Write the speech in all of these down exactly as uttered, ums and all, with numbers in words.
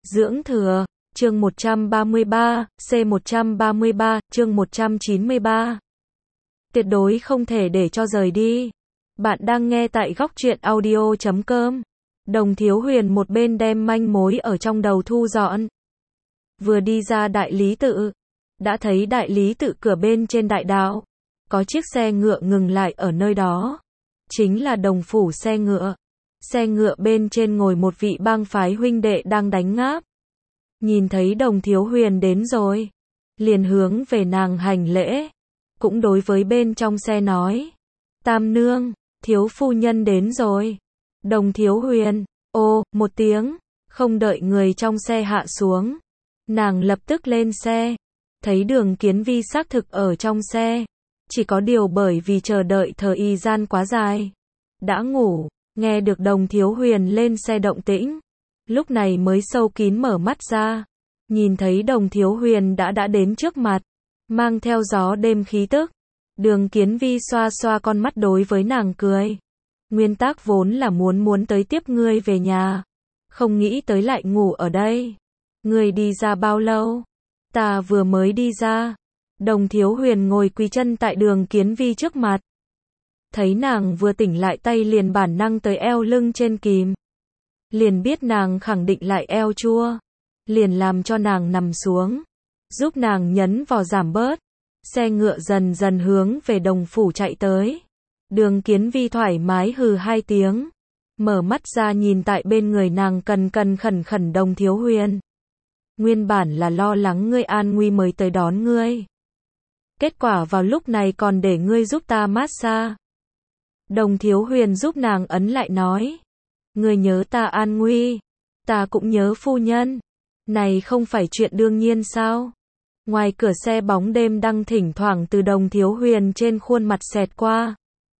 Dưỡng thừa, chương một trăm ba mươi ba, C một trăm ba mươi ba, chương một trăm chín mươi ba. Tuyệt đối không thể để cho rời đi. Bạn đang nghe tại góc truyện audio chấm com. Đồng Thiếu Huyền một bên đem manh mối ở trong đầu thu dọn. Vừa đi ra đại lý tự, đã thấy đại lý tự cửa bên trên đại đạo. Có chiếc xe ngựa ngừng lại ở nơi đó. Chính là đồng phủ xe ngựa. Xe ngựa bên trên ngồi một vị bang phái huynh đệ đang đánh ngáp. Nhìn thấy Đồng Thiếu Huyền đến rồi, liền hướng về nàng hành lễ, cũng đối với bên trong xe nói: Tam nương, thiếu phu nhân đến rồi. Đồng Thiếu Huyền, ô, một tiếng, không đợi người trong xe hạ xuống, nàng lập tức lên xe, thấy Đường Kiến Vi xác thực ở trong xe, chỉ có điều bởi vì chờ đợi thời gian quá dài, đã ngủ. Nghe được Đồng Thiếu Huyền lên xe động tĩnh, lúc này mới sâu kín mở mắt ra, nhìn thấy Đồng Thiếu Huyền đã đã đến trước mặt, mang theo gió đêm khí tức. Đường Kiến Vi xoa xoa con mắt đối với nàng cười. Nguyên tác vốn là muốn muốn tới tiếp ngươi về nhà, không nghĩ tới lại ngủ ở đây. Ngươi đi ra bao lâu? Ta vừa mới đi ra. Đồng Thiếu Huyền ngồi quỳ chân tại Đường Kiến Vi trước mặt. Thấy nàng vừa tỉnh lại, tay liền bản năng tới eo lưng trên kìm. Liền biết nàng khẳng định lại eo chua. Liền làm cho nàng nằm xuống, giúp nàng nhấn vào giảm bớt. Xe ngựa dần dần hướng về đồng phủ chạy tới. Đường Kiến Vi thoải mái hừ hai tiếng. Mở mắt ra nhìn tại bên người nàng cần cần khẩn khẩn Đồng Thiếu Huyền. Nguyên bản là lo lắng ngươi an nguy mới tới đón ngươi. Kết quả vào lúc này còn để ngươi giúp ta massage. Đồng Thiếu Huyền giúp nàng ấn lại nói: Ngươi nhớ ta an nguy, ta cũng nhớ phu nhân. Này không phải chuyện đương nhiên sao? Ngoài cửa xe bóng đêm đang thỉnh thoảng từ Đồng Thiếu Huyền trên khuôn mặt xẹt qua,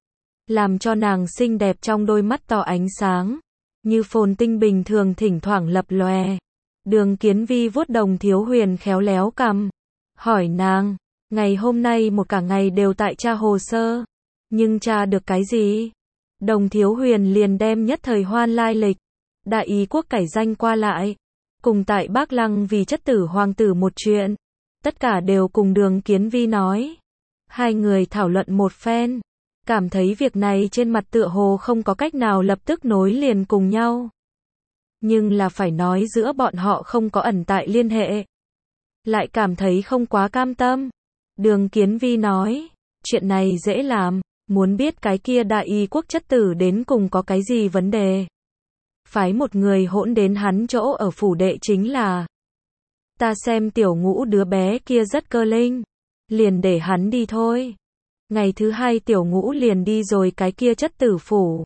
làm cho nàng xinh đẹp trong đôi mắt to ánh sáng, như phồn tinh bình thường thỉnh thoảng lập lòe. Đường Kiến Vi vuốt Đồng Thiếu Huyền khéo léo cằm, hỏi nàng: Ngày hôm nay một cả ngày đều tại tra hồ sơ, nhưng tra được cái gì? Đồng Thiếu Huyền liền đem nhất thời hoan lai lịch, đại ý quốc cải danh qua lại, cùng tại Bác Lăng vì chất tử hoàng tử một chuyện, tất cả đều cùng Đường Kiến Vi nói. Hai người thảo luận một phen, cảm thấy việc này trên mặt tựa hồ không có cách nào lập tức nối liền cùng nhau. Nhưng là phải nói giữa bọn họ không có ẩn tại liên hệ, lại cảm thấy không quá cam tâm. Đường Kiến Vi nói: Chuyện này dễ làm, muốn biết cái kia đại y quốc chất tử đến cùng có cái gì vấn đề, phái một người hỗn đến hắn chỗ ở phủ đệ chính là. Ta xem Tiểu Ngũ đứa bé kia rất cơ linh, liền để hắn đi thôi. Ngày thứ hai Tiểu Ngũ liền đi rồi cái kia chất tử phủ.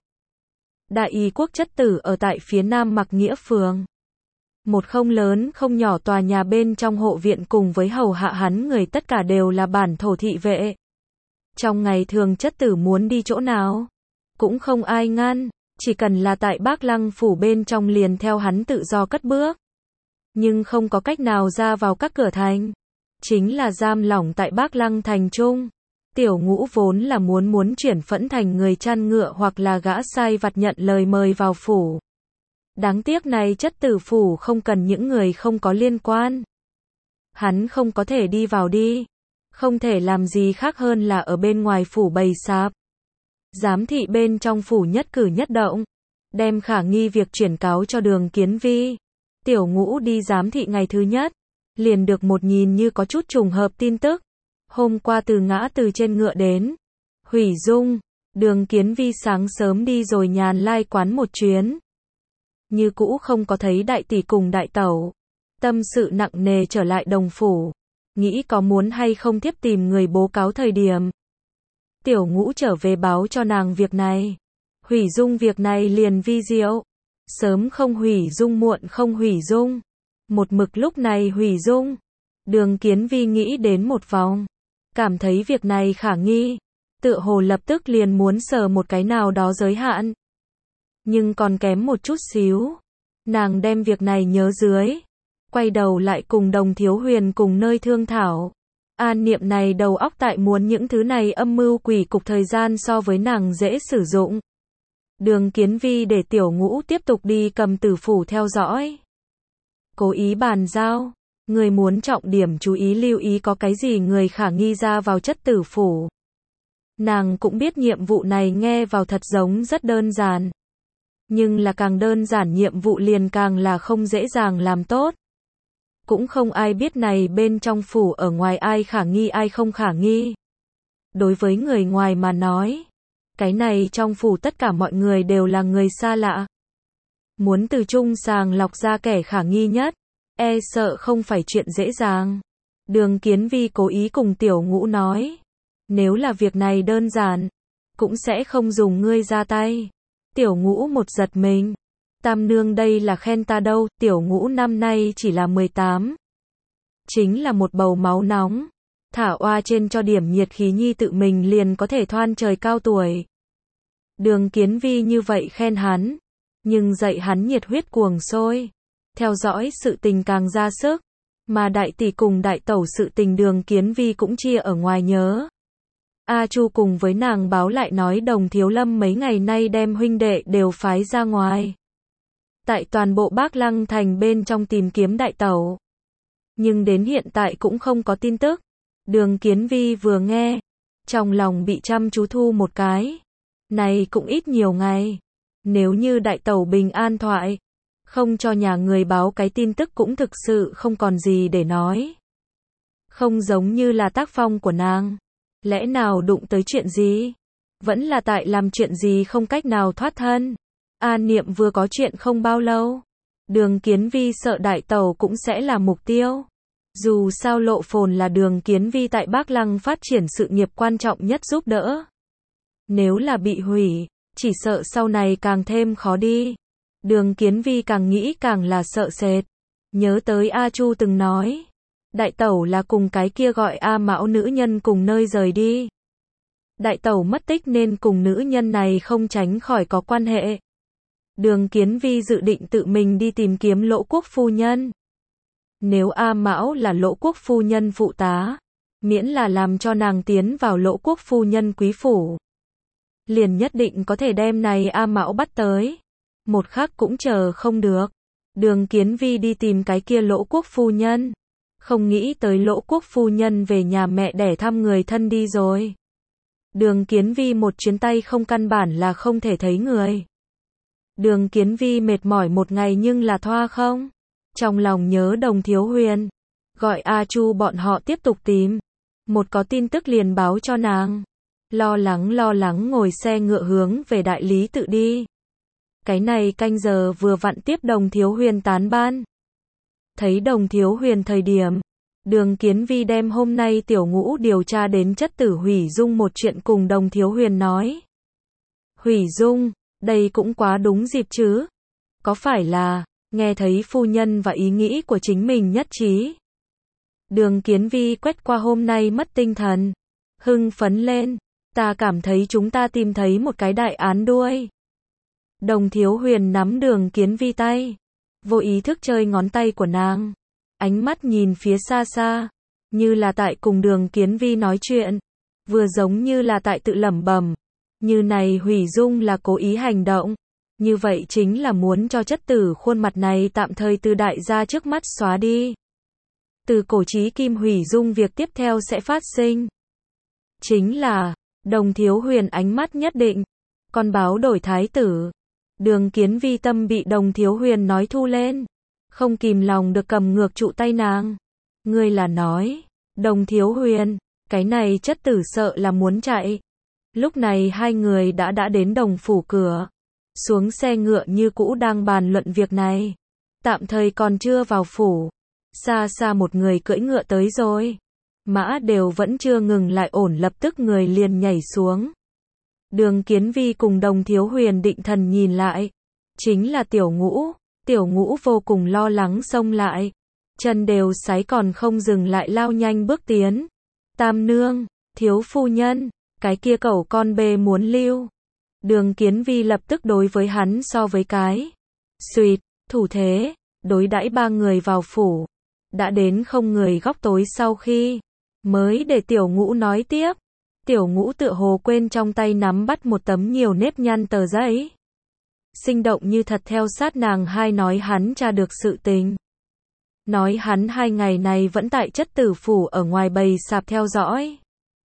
Đại y quốc chất tử ở tại phía nam Mặc Nghĩa phường. Một không lớn không nhỏ tòa nhà bên trong hộ viện cùng với hầu hạ hắn người tất cả đều là bản thổ thị vệ. Trong ngày thường chất tử muốn đi chỗ nào, cũng không ai ngăn, chỉ cần là tại Bác Lăng phủ bên trong liền theo hắn tự do cất bước. Nhưng không có cách nào ra vào các cửa thành, chính là giam lỏng tại Bác Lăng thành trung. Tiểu Ngũ vốn là muốn muốn chuyển phẫn thành người chăn ngựa hoặc là gã sai vặt nhận lời mời vào phủ. Đáng tiếc này chất tử phủ không cần những người không có liên quan. Hắn không có thể đi vào đi, không thể làm gì khác hơn là ở bên ngoài phủ bày sạp. Giám thị bên trong phủ nhất cử nhất động, đem khả nghi việc chuyển cáo cho Đường Kiến Vi. Tiểu Ngũ đi giám thị ngày thứ nhất, liền được một nhìn như có chút trùng hợp tin tức. Hôm qua từ ngã từ trên ngựa đến Hủy Dung, Đường Kiến Vi sáng sớm đi rồi nhàn lai quán một chuyến. Như cũ không có thấy đại tỷ cùng đại tẩu. Tâm sự nặng nề trở lại đồng phủ, nghĩ có muốn hay không tiếp tìm người bố cáo thời điểm. Tiểu Ngũ trở về báo cho nàng việc này. Hủy Dung việc này liền vi diệu. Sớm không hủy dung, muộn không hủy dung. Một mực lúc này hủy dung. Đường Kiến Vi nghĩ đến một vòng, cảm thấy việc này khả nghi, tựa hồ lập tức liền muốn sờ một cái nào đó giới hạn. Nhưng còn kém một chút xíu. Nàng đem việc này nhớ dưới, quay đầu lại cùng Đồng Thiếu Huyền cùng nơi thương thảo. An niệm này đầu óc tại muốn những thứ này âm mưu quỷ cục thời gian so với nàng dễ sử dụng. Đường Kiến Vi để Tiểu Ngũ tiếp tục đi cầm tử phủ theo dõi. Cố ý bàn giao. Người muốn trọng điểm chú ý lưu ý có cái gì người khả nghi ra vào chất tử phủ. Nàng cũng biết nhiệm vụ này nghe vào thật giống rất đơn giản. Nhưng là càng đơn giản nhiệm vụ liền càng là không dễ dàng làm tốt. Cũng không ai biết này bên trong phủ ở ngoài ai khả nghi ai không khả nghi. Đối với người ngoài mà nói, cái này trong phủ tất cả mọi người đều là người xa lạ. Muốn từ chung sàng lọc ra kẻ khả nghi nhất, e sợ không phải chuyện dễ dàng. Đường Kiến Vi cố ý cùng Tiểu Ngũ nói, nếu là việc này đơn giản, cũng sẽ không dùng ngươi ra tay. Tiểu Ngũ một giật mình, Tam nương đây là khen ta đâu, Tiểu Ngũ năm nay chỉ là mười tám. Chính là một bầu máu nóng, thả oa trên cho điểm nhiệt khí nhi tự mình liền có thể thoan trời cao tuổi. Đường Kiến Vi như vậy khen hắn, nhưng dạy hắn nhiệt huyết cuồng sôi, theo dõi sự tình càng ra sức, mà đại tỷ cùng đại tẩu sự tình Đường Kiến Vi cũng chia ở ngoài nhớ. A Chu cùng với nàng báo lại nói Đồng Thiếu Lâm mấy ngày nay đem huynh đệ đều phái ra ngoài. Tại toàn bộ Bác Lăng thành bên trong tìm kiếm đại tẩu. Nhưng đến hiện tại cũng không có tin tức. Đường Kiến Vi vừa nghe, trong lòng bị chăm chú thu một cái. Này cũng ít nhiều ngày. Nếu như đại tẩu bình an thoại, không cho nhà người báo cái tin tức cũng thực sự không còn gì để nói. Không giống như là tác phong của nàng. Lẽ nào đụng tới chuyện gì? Vẫn là tại làm chuyện gì không cách nào thoát thân. An Niệm vừa có chuyện không bao lâu. Đường Kiến Vi sợ đại tẩu cũng sẽ là mục tiêu. Dù sao Lộ Phồn là Đường Kiến Vi tại Bác Lăng phát triển sự nghiệp quan trọng nhất giúp đỡ. Nếu là bị hủy, chỉ sợ sau này càng thêm khó đi. Đường Kiến Vi càng nghĩ càng là sợ sệt. Nhớ tới A Chu từng nói. Đại tẩu là cùng cái kia gọi A Mão nữ nhân cùng nơi rời đi. Đại tẩu mất tích nên cùng nữ nhân này không tránh khỏi có quan hệ. Đường Kiến Vi dự định tự mình đi tìm kiếm Lỗ Quốc phu nhân. Nếu A Mão là Lỗ Quốc phu nhân phụ tá, miễn là làm cho nàng tiến vào Lỗ Quốc phu nhân quý phủ, liền nhất định có thể đem này A Mão bắt tới. Một khắc cũng chờ không được. Đường Kiến Vi đi tìm cái kia Lỗ Quốc phu nhân. Không nghĩ tới Lỗ Quốc phu nhân về nhà mẹ đẻ thăm người thân đi rồi. Đường Kiến Vi một chuyến tay không căn bản là không thể thấy người. Đường Kiến Vi mệt mỏi một ngày nhưng là thoa không. Trong lòng nhớ Đồng Thiếu Huyền. Gọi A Chu bọn họ tiếp tục tìm. Một có tin tức liền báo cho nàng. Lo lắng lo lắng ngồi xe ngựa hướng về đại lý tự đi. Cái này canh giờ vừa vặn tiếp Đồng Thiếu Huyền tán ban. Thấy Đồng Thiếu Huyền thời điểm, Đường Kiến Vi đem hôm nay Tiểu Ngũ điều tra đến chất tử hủy dung một chuyện cùng Đồng Thiếu Huyền nói. Hủy dung, đây cũng quá đúng dịp chứ. Có phải là, nghe thấy phu nhân và ý nghĩ của chính mình nhất trí. Đường Kiến Vi quét qua hôm nay mất tinh thần. Hưng phấn lên, ta cảm thấy chúng ta tìm thấy một cái đại án đuôi. Đồng Thiếu Huyền nắm Đường Kiến Vi tay. Vô ý thức chơi ngón tay của nàng. Ánh mắt nhìn phía xa xa. Như là tại cùng Đường Kiến Vi nói chuyện. Vừa giống như là tại tự lẩm bẩm. Như này hủy dung là cố ý hành động. Như vậy chính là muốn cho chất tử khuôn mặt này tạm thời từ đại gia trước mắt xóa đi. Từ cổ chí kim hủy dung việc tiếp theo sẽ phát sinh. Chính là, Đồng Thiếu Huyền ánh mắt nhất định. Con báo đổi thái tử. Đường Kiến Vi tâm bị Đồng Thiếu Huyền nói thu lên. Không kìm lòng được cầm ngược trụ tay nàng. Ngươi là nói, Đồng Thiếu Huyền, cái này chất tử sợ là muốn chạy. Lúc này hai người đã đã đến Đồng phủ cửa. Xuống xe ngựa như cũ đang bàn luận việc này. Tạm thời còn chưa vào phủ. Xa xa một người cưỡi ngựa tới rồi. Mã đều vẫn chưa ngừng lại ổn lập tức người liền nhảy xuống. Đường Kiến Vi cùng Đồng Thiếu Huyền định thần nhìn lại. Chính là Tiểu Ngũ. Tiểu Ngũ vô cùng lo lắng xông lại. Chân đều sái còn không dừng lại lao nhanh bước tiến. Tam nương, thiếu phu nhân, cái kia cẩu con bê muốn lưu. Đường Kiến Vi lập tức đối với hắn so với cái. Xuyệt, thủ thế, đối đãi ba người vào phủ. Đã đến không người góc tối sau khi. Mới để Tiểu Ngũ nói tiếp. Tiểu Ngũ tựa hồ quên trong tay nắm bắt một tấm nhiều nếp nhăn tờ giấy. Sinh động như thật theo sát nàng hai nói hắn tra được sự tình. nói hắn hai ngày này vẫn tại chất tử phủ ở ngoài bầy sạp theo dõi.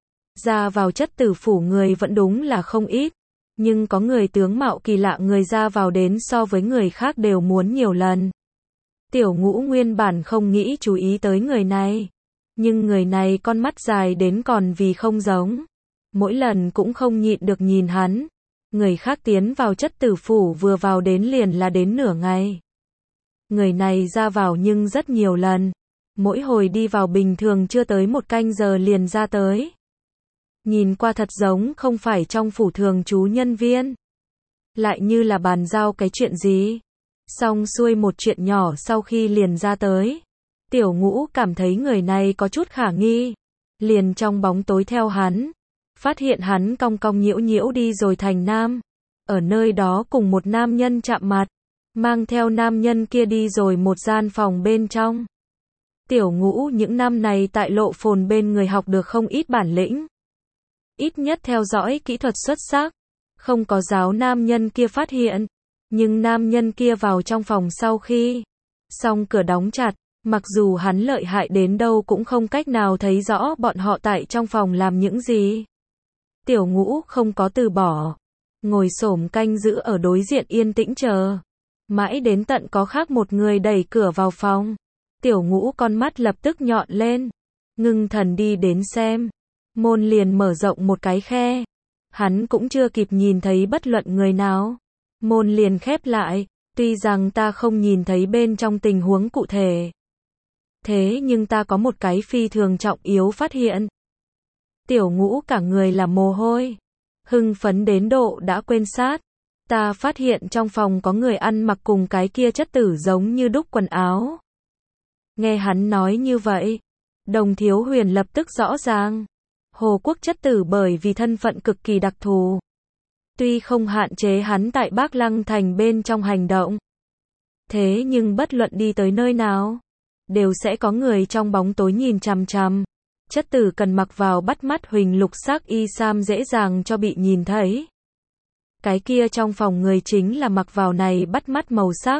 Ra vào chất tử phủ người vẫn đúng là không ít, nhưng có người tướng mạo kỳ lạ người ra vào đến so với người khác đều muốn nhiều lần. Tiểu Ngũ nguyên bản không nghĩ chú ý tới người này, nhưng người này con mắt dài đến còn vì không giống. Mỗi lần cũng không nhịn được nhìn hắn. Người khác tiến vào chất tử phủ vừa vào đến liền là đến nửa ngày. Người này ra vào nhưng rất nhiều lần. Mỗi hồi đi vào bình thường chưa tới một canh giờ liền ra tới. Nhìn qua thật giống không phải trong phủ thường trú nhân viên. Lại như là bàn giao cái chuyện gì. Xong xuôi một chuyện nhỏ sau khi liền ra tới. Tiểu Ngũ cảm thấy người này có chút khả nghi. Liền trong bóng tối theo hắn. Phát hiện hắn cong cong nhiễu nhiễu đi rồi thành nam. Ở nơi đó cùng một nam nhân chạm mặt. Mang theo nam nhân kia đi rồi một gian phòng bên trong. Tiểu Ngũ những năm này tại Lộ Phồn bên người học được không ít bản lĩnh. Ít nhất theo dõi kỹ thuật xuất sắc. Không có giáo nam nhân kia phát hiện. Nhưng nam nhân kia vào trong phòng sau khi xong cửa đóng chặt. Mặc dù hắn lợi hại đến đâu cũng không cách nào thấy rõ bọn họ tại trong phòng làm những gì. Tiểu Ngũ không có từ bỏ. Ngồi xổm canh giữ ở đối diện yên tĩnh chờ. Mãi đến tận có khác một người đẩy cửa vào phòng. Tiểu Ngũ con mắt lập tức nhọn lên. Ngưng thần đi đến xem. Môn liền mở rộng một cái khe. Hắn cũng chưa kịp nhìn thấy bất luận người nào. Môn liền khép lại. Tuy rằng ta không nhìn thấy bên trong tình huống cụ thể. Thế nhưng ta có một cái phi thường trọng yếu phát hiện. Tiểu Ngũ cả người là mồ hôi. Hưng phấn đến độ đã quên sát. Ta phát hiện trong phòng có người ăn mặc cùng cái kia chất tử giống như đúc quần áo. Nghe hắn nói như vậy. Đồng Thiếu Huyền lập tức rõ ràng. Hồ Quốc chất tử bởi vì thân phận cực kỳ đặc thù. Tuy không hạn chế hắn tại Bác Lăng Thành bên trong hành động. Thế nhưng bất luận đi tới nơi nào. Đều sẽ có người trong bóng tối nhìn chằm chằm. Chất tử cần mặc vào bắt mắt huỳnh lục sắc y sam dễ dàng cho bị nhìn thấy. Cái kia trong phòng người chính là mặc vào này bắt mắt màu sắc.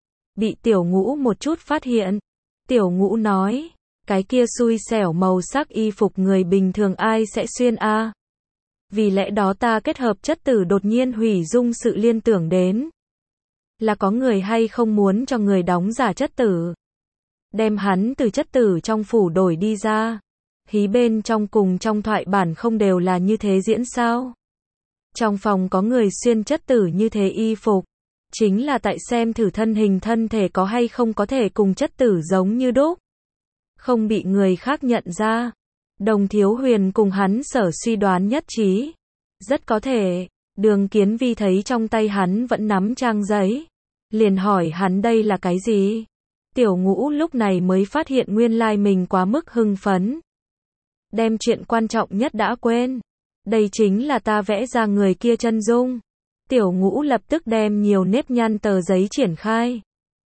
Bị Tiểu Ngũ một chút phát hiện. Tiểu Ngũ nói, cái kia xui xẻo màu sắc y phục người bình thường ai sẽ xuyên a? À? Vì lẽ đó ta kết hợp chất tử đột nhiên hủy dung sự liên tưởng đến. Là có người hay không muốn cho người đóng giả chất tử. Đem hắn từ chất tử trong phủ đổi đi ra. Hí bên trong cùng trong thoại bản không đều là như thế diễn sao? Trong phòng có người xuyên chất tử như thế y phục. Chính là tại xem thử thân hình thân thể có hay không có thể cùng chất tử giống như đúc. Không bị người khác nhận ra. Đồng Thiếu Huyền cùng hắn sở suy đoán nhất trí. Rất có thể. Đường Kiến Vi thấy trong tay hắn vẫn nắm trang giấy. Liền hỏi hắn đây là cái gì? Tiểu Ngũ lúc này mới phát hiện nguyên lai mình quá mức hưng phấn. Đem chuyện quan trọng nhất đã quên. Đây chính là ta vẽ ra người kia chân dung. Tiểu Ngũ lập tức đem nhiều nếp nhăn tờ giấy triển khai.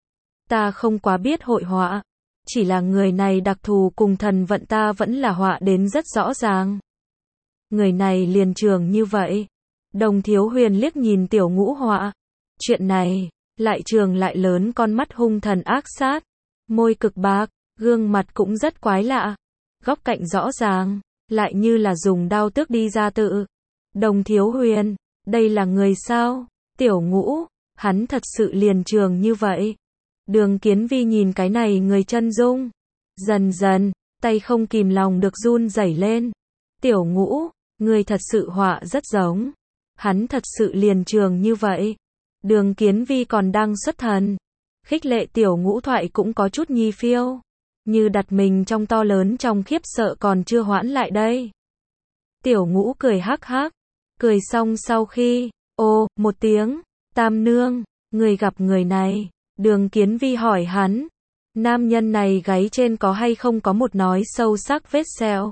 Ta không quá biết hội họa. Chỉ là người này đặc thù cùng thần vận ta vẫn là họa đến rất rõ ràng. Người này liền trường như vậy. Đồng Thiếu Huyền liếc nhìn Tiểu Ngũ họa. Chuyện này, lại trường lại lớn con mắt hung thần ác sát. Môi cực bạc, gương mặt cũng rất quái lạ. Góc cạnh rõ ràng, lại như là dùng đao tước đi ra tự. Đồng Thiếu Huyền, đây là người sao? Tiểu Ngũ, hắn thật sự liền trường như vậy. Đường Kiến Vi nhìn cái này người chân dung. Dần dần, tay không kìm lòng được run rẩy lên. Tiểu Ngũ, người thật sự họa rất giống. Hắn thật sự liền trường như vậy. Đường Kiến Vi còn đang xuất thần. Khích lệ Tiểu Ngũ thoại cũng có chút nhi phiêu. Như đặt mình trong to lớn trong khiếp sợ còn chưa hoãn lại đây. Tiểu Ngũ cười hắc hắc. Cười xong sau khi, ô, một tiếng, Tam nương, người gặp người này. Đường Kiến Vi hỏi hắn. Nam nhân này gáy trên có hay không có một nói sâu sắc vết sẹo?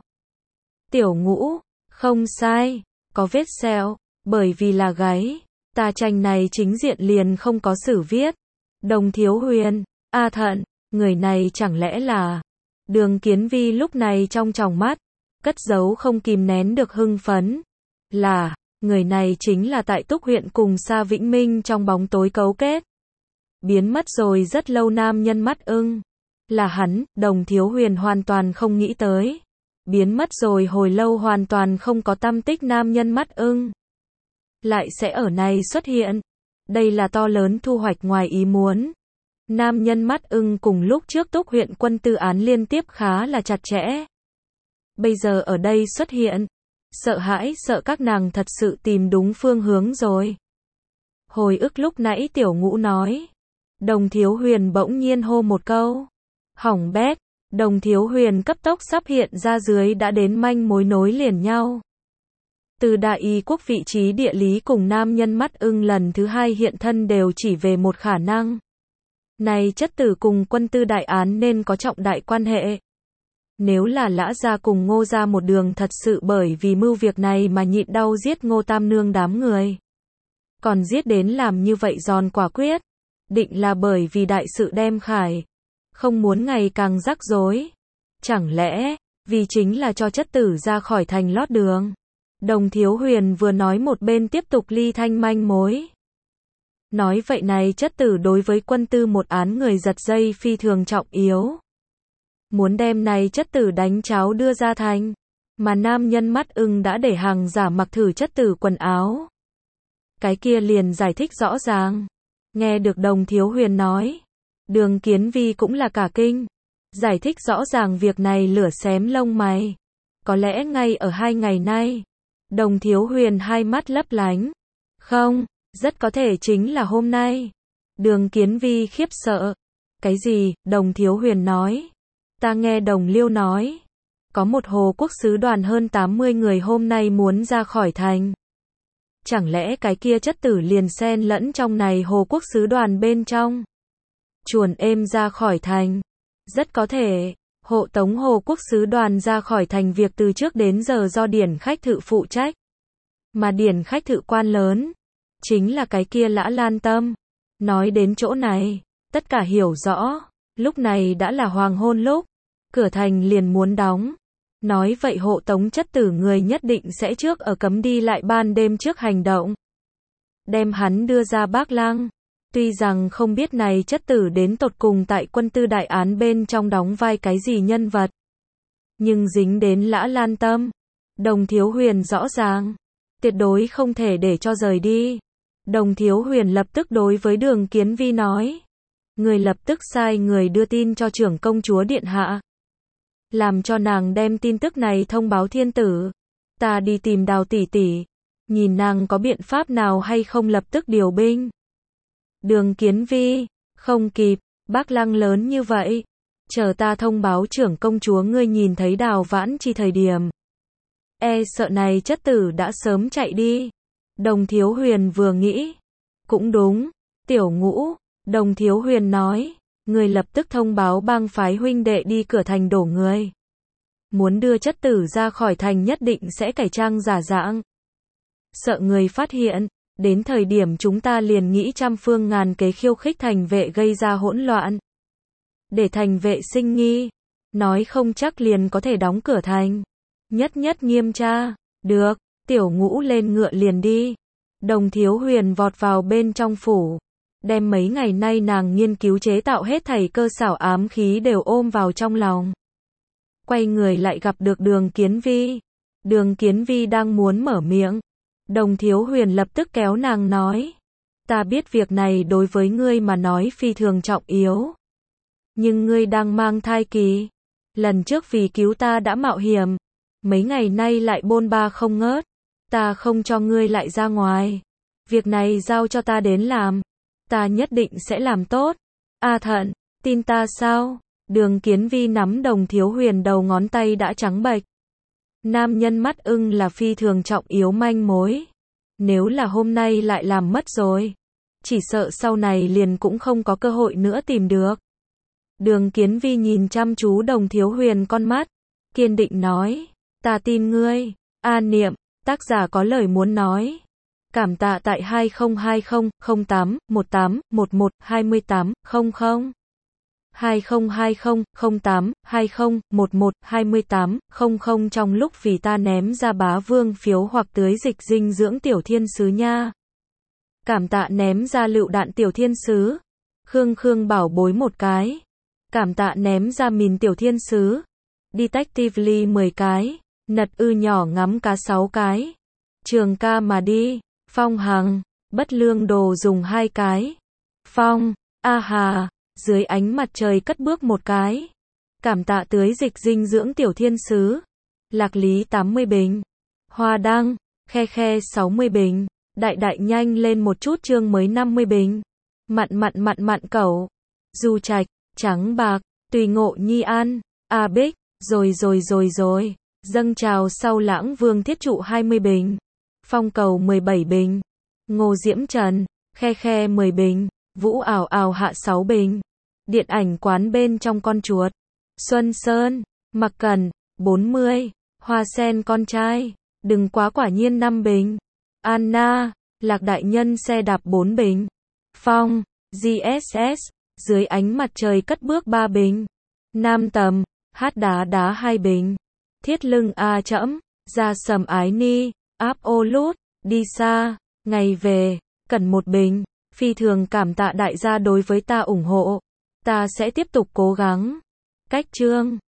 Tiểu Ngũ, không sai, có vết sẹo, bởi vì là gáy. Tà tranh này chính diện liền không có sử viết. Đồng Thiếu Huyền, a thận, người này chẳng lẽ là... Đường Kiến Vi lúc này trong tròng mắt, cất giấu không kìm nén được hưng phấn. Là, người này chính là tại Túc huyện cùng Sa Vĩnh Minh trong bóng tối cấu kết. Biến mất rồi rất lâu nam nhân mắt ưng. Là hắn, Đồng Thiếu Huyền hoàn toàn không nghĩ tới. Biến mất rồi hồi lâu hoàn toàn không có tăm tích nam nhân mắt ưng. Lại sẽ ở này xuất hiện. Đây là to lớn thu hoạch ngoài ý muốn. Nam nhân mắt ưng cùng lúc trước Túc huyện quân tư án liên tiếp khá là chặt chẽ. Bây giờ ở đây xuất hiện. Sợ hãi sợ các nàng thật sự tìm đúng phương hướng rồi. Hồi ức lúc nãy Tiểu Ngũ nói. Đồng Thiếu Huyền bỗng nhiên hô một câu. Hỏng bét. Đồng Thiếu Huyền cấp tốc sắp hiện ra dưới đã đến manh mối nối liền nhau. Từ đại y quốc vị trí địa lý cùng nam nhân mắt ưng lần thứ hai hiện thân đều chỉ về một khả năng. Này chất tử cùng quân tư đại án nên có trọng đại quan hệ. Nếu là Lã gia cùng Ngô gia một đường thật sự bởi vì mưu việc này mà nhịn đau giết Ngô Tam Nương đám người. Còn giết đến làm như vậy giòn quả quyết. Định là bởi vì đại sự đem khải. Không muốn ngày càng rắc rối. Chẳng lẽ, vì chính là cho chất tử ra khỏi thành lót đường. Đồng Thiếu Huyền vừa nói một bên tiếp tục ly thanh manh mối. Nói vậy này chất tử đối với quân tư một án người giật dây phi thường trọng yếu. Muốn đem này chất tử đánh cháo đưa ra thành. Mà nam nhân mắt ưng đã để hàng giả mặc thử chất tử quần áo. Cái kia liền giải thích rõ ràng. Nghe được Đồng Thiếu Huyền nói. Đường Kiến Vi cũng là cả kinh. Giải thích rõ ràng việc này lửa xém lông mày. Có lẽ ngay ở hai ngày nay. Đồng Thiếu Huyền hai mắt lấp lánh. Không, rất có thể chính là hôm nay. Đường Kiến Vi khiếp sợ. Cái gì? Đồng Thiếu Huyền nói. Ta nghe Đồng Liêu nói. Có một Hồ Quốc sứ đoàn hơn tám mươi người hôm nay muốn ra khỏi thành. Chẳng lẽ cái kia chất tử liền xen lẫn trong này Hồ Quốc sứ đoàn bên trong. Chuồn êm ra khỏi thành. Rất có thể, hộ tống Hồ Quốc sứ đoàn ra khỏi thành việc từ trước đến giờ do điển khách thự phụ trách. Mà điển khách thự quan lớn, chính là cái kia Lã Lan Tâm. Nói đến chỗ này, tất cả hiểu rõ, lúc này đã là hoàng hôn lúc, cửa thành liền muốn đóng. Nói vậy hộ tống chất tử người nhất định sẽ trước ở cấm đi lại ban đêm trước hành động. Đem hắn đưa ra Bác Lăng. Tuy rằng không biết này chất tử đến tột cùng tại quân tư đại án bên trong đóng vai cái gì nhân vật. Nhưng dính đến Lã Lan Tâm. Đồng Thiếu Huyền rõ ràng. Tuyệt đối không thể để cho rời đi. Đồng Thiếu Huyền lập tức đối với Đường Kiến Vi nói. Người lập tức sai người đưa tin cho trưởng công chúa điện hạ. Làm cho nàng đem tin tức này thông báo thiên tử. Ta đi tìm Đào tỷ tỷ. Nhìn nàng có biện pháp nào hay không lập tức điều binh. Đường Kiến Vi, không kịp, Bác Lăng lớn như vậy. Chờ ta thông báo trưởng công chúa ngươi nhìn thấy Đào Vãn Chi thời điểm. E sợ này chất tử đã sớm chạy đi. Đồng Thiếu Huyền vừa nghĩ. Cũng đúng, Tiểu Ngũ, Đồng Thiếu Huyền nói. Người lập tức thông báo bang phái huynh đệ đi cửa thành đổ người. Muốn đưa chất tử ra khỏi thành nhất định sẽ cải trang giả dạng. Sợ người phát hiện. Đến thời điểm chúng ta liền nghĩ trăm phương ngàn kế khiêu khích thành vệ gây ra hỗn loạn. Để thành vệ sinh nghi. Nói không chắc liền có thể đóng cửa thành. Nhất nhất nghiêm tra. Được, Tiểu Ngũ lên ngựa liền đi. Đồng Thiếu Huyền vọt vào bên trong phủ. Đem mấy ngày nay nàng nghiên cứu chế tạo hết thảy cơ xảo ám khí đều ôm vào trong lòng. Quay người lại gặp được Đường Kiến Vi. Đường Kiến Vi đang muốn mở miệng. Đồng Thiếu Huyền lập tức kéo nàng nói. Ta biết việc này đối với ngươi mà nói phi thường trọng yếu. Nhưng ngươi đang mang thai kỳ. Lần trước vì cứu ta đã mạo hiểm. Mấy ngày nay lại bôn ba không ngớt. Ta không cho ngươi lại ra ngoài. Việc này giao cho ta đến làm. Ta nhất định sẽ làm tốt. A Thận, tin ta sao? Đường Kiến Vi nắm Đồng Thiếu Huyền đầu ngón tay đã trắng bệch. Nam nhân mắt ưng là phi thường trọng yếu manh mối. Nếu là hôm nay lại làm mất rồi. Chỉ sợ sau này liền cũng không có cơ hội nữa tìm được. Đường Kiến Vi nhìn chăm chú Đồng Thiếu Huyền con mắt. Kiên định nói. Ta tin ngươi. A Niệm, tác giả có lời muốn nói. Cảm tạ tại hai không hai không không tám một tám một một hai tám không không. hai không hai không không tám hai không một một hai tám không không trong lúc vì ta ném ra bá vương phiếu hoặc tưới dịch dinh dưỡng tiểu thiên sứ nha. Cảm tạ ném ra lựu đạn tiểu thiên sứ. Khương Khương bảo bối một cái. Cảm tạ ném ra mìn tiểu thiên sứ. Detectively mười cái. Nật ư nhỏ ngắm cá sáu cái. Trường ca mà đi. Phong Hằng. Bất lương đồ dùng hai cái. Phong. A hà. Dưới ánh mặt trời cất bước một cái. Cảm tạ tưới dịch dinh dưỡng tiểu thiên sứ. Lạc lý tám mươi bình. Hoa đăng. Khe khe sáu mươi bình. Đại đại nhanh lên một chút chương mới năm mươi bình. Mặn mặn mặn mặn cẩu. Du Trạch. Trắng bạc. Tùy ngộ nhi an. A Bích. Rồi rồi rồi rồi. Dâng trào sau lãng vương thiết trụ hai mươi bình. Phong cầu mười bảy bình. Ngô Diễm Trần. Khe khe mười bình. Vũ ảo ảo hạ sáu bình. Điện ảnh quán bên trong con chuột. Xuân Sơn. Mặc Cẩn. bốn mươi. Hoa sen con trai. Đừng quá quả nhiên năm bình. Anna. Lạc đại nhân xe đạp bốn bình. Phong. giê ét ét. Dưới ánh mặt trời cất bước ba bình. Nam Tầm. Hát đá đá hai bình. Thiết lưng A trẫm. Ra sầm ái ni. Áp ô lút. Đi xa. Ngày về. Cần một bình. Phi thường cảm tạ đại gia đối với ta ủng hộ. Ta sẽ tiếp tục cố gắng. Cách chương.